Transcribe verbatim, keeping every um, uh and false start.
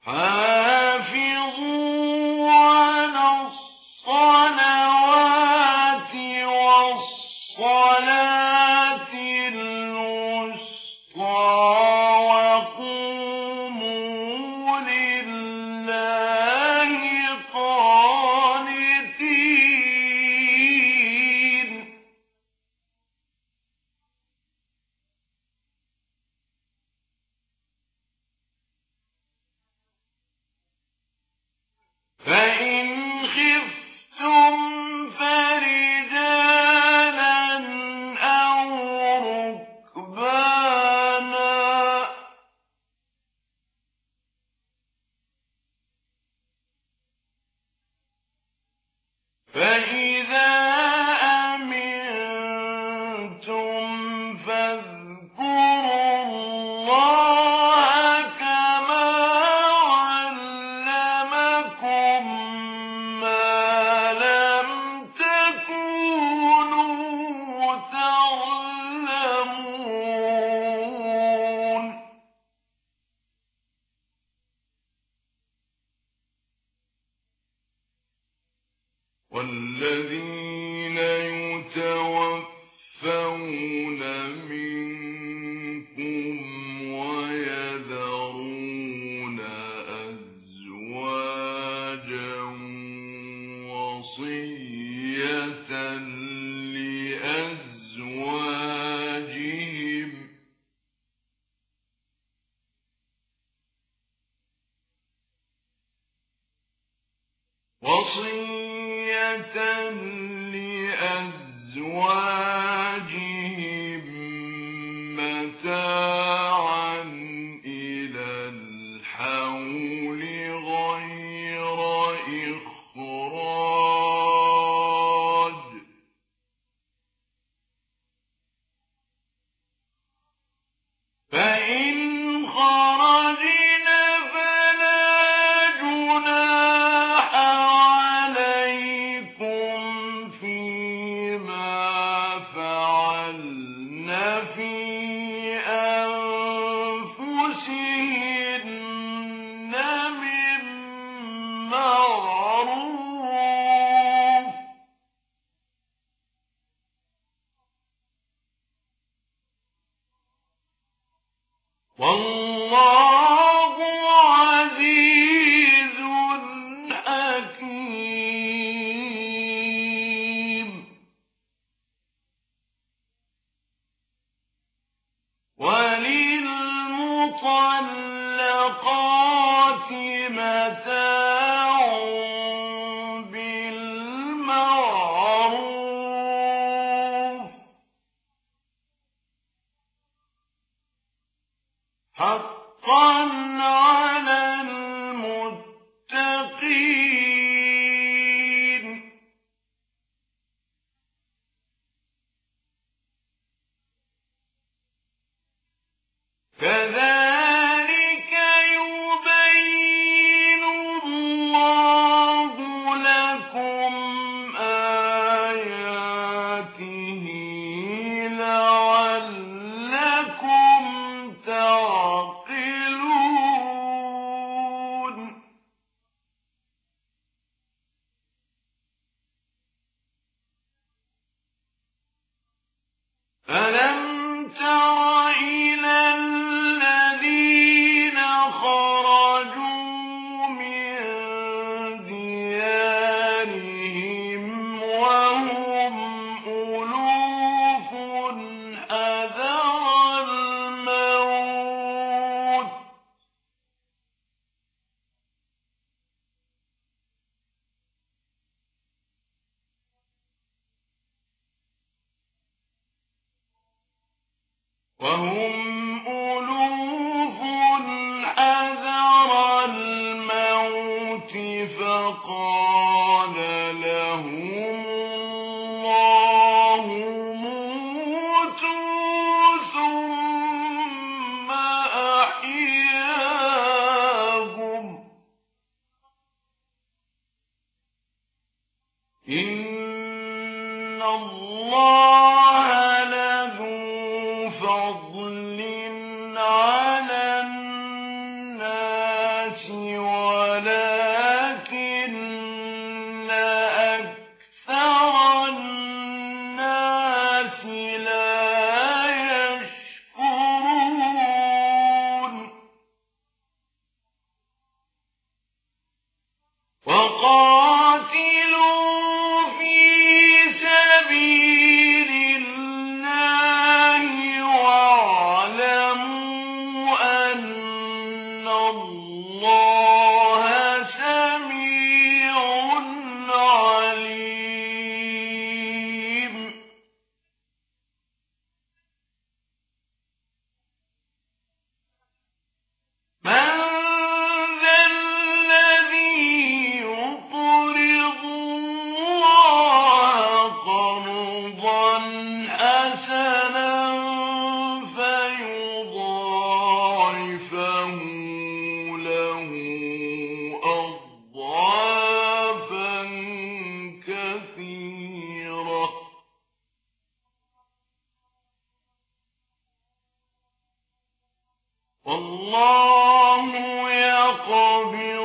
حافظوا على الصلوات والصلاة الوسطى وقوموا لله قانتين. فإن خفتم فرجالا أو ركبانا فإذا أمنتم فاذكروا الله كما علمكم ما لم تكونوا تعلمون. والذين يتوفون منكم ويذرون أزواجا وصية لأزواجهم وصية لأزواجهم متاعا إلى الحول غير إخراج. فإن خرجن فلا جناح عليكم فيما فعلن في أنفسهن من معروف. والله عزيز حكيم. وللمطلقات متاع بالمعروف حقا على المتقين. كذلك يبين الله لكم آياته لعلكم تعقلون. ألم تر إلى الذين خرجوا من ديارهم وهم ألوف حذر الموت وهم ألوف حذر الموت فقال لهم الله موتوا ثم أحياهم. إن الله لذو فضل على الناس ولكن أكثر الناس لا يشكرون وقاتلوا في سبيل الله واعلموا أن الله سميع عليم من ذا الذي يقرض الله قرضا حسنا فيضاعفه له أضعافا كثيرة والله يقبض